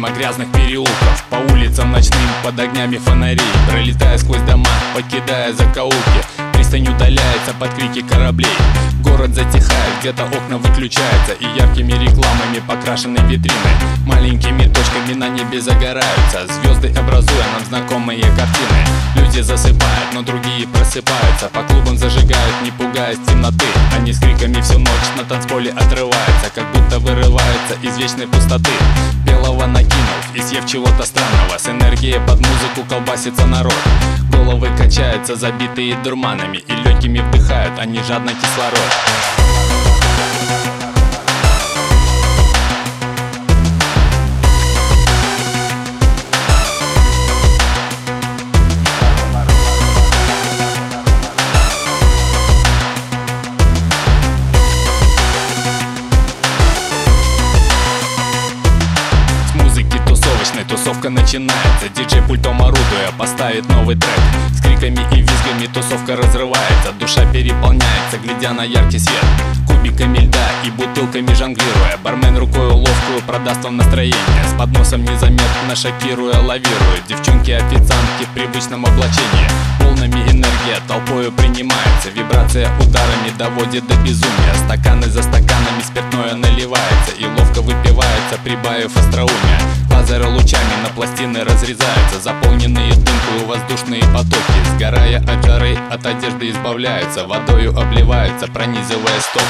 мимо грязных переулков, по улицам ночным под огнями фонарей, пролетая сквозь дома, покидая закоулки. Пристань удаляется под крики кораблей. Город затихает, где-то окна выключаются, и яркими рекламами покрашены витрины. Маленькими точками на небе загораются звезды, образуя нам знакомые картины. Люди засыпают, но другие просыпаются, по клубам зажигают, не пугаясь темноты. Они с криками всю ночь на танцполе отрываются, как будто вырываются из вечной пустоты. Белого накинув и съев чего-то странного, с энергией под музыку колбасится народ. Головы качаются, забитые дурманами, и легкими вдыхают они жадно кислород. Тусовка начинается, диджей пультом орудуя поставит новый трек. С криками и визгами тусовка разрывается, душа переполняется, глядя на яркий свет. Кубиками льда и бутылками жонглируя, бармен рукой ловкую продаст вам настроение. С подносом незаметно шокируя, лавируют девчонки-официантки в привычном облачении. Волнами энергия толпою принимается, вибрация ударами доводит до безумия. Стаканы за стаканами спиртное наливается и ловко выпивается, прибавив остроумия. Лазеры лучами на пластины разрезаются, заполненные дымкою воздушные потоки. Сгорая от жары, от одежды избавляются, водою обливаются, пронизывая стоком.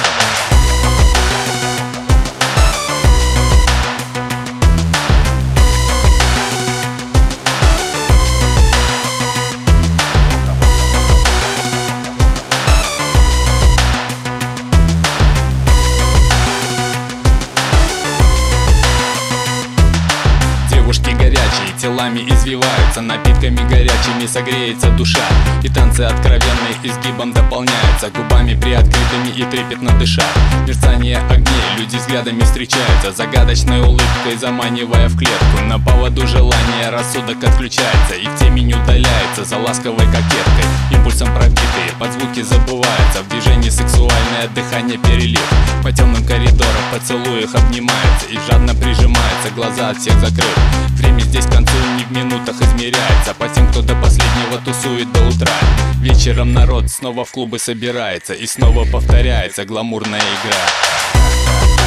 Телами извиваются, напитками горячими согреется душа, и танцы откровенные изгибом дополняются, губами приоткрытыми и трепетно дыша. Мерцание огней, люди взглядами встречаются, загадочной улыбкой заманивая в клетку. На поводу желания рассудок отключается, и в темень удаляется за ласковой кокеткой. Импульсом пробитые, под звуки забываются, в движении сексуальное дыхание перелив. По темным коридорам поцелуях обнимается и жадно прижимается, глаза от всех закрыв. Время здесь к концу не в минутах измеряется, по тем, кто до последнего тусует до утра. Вечером народ снова в клубы собирается, и снова повторяется гламурная игра.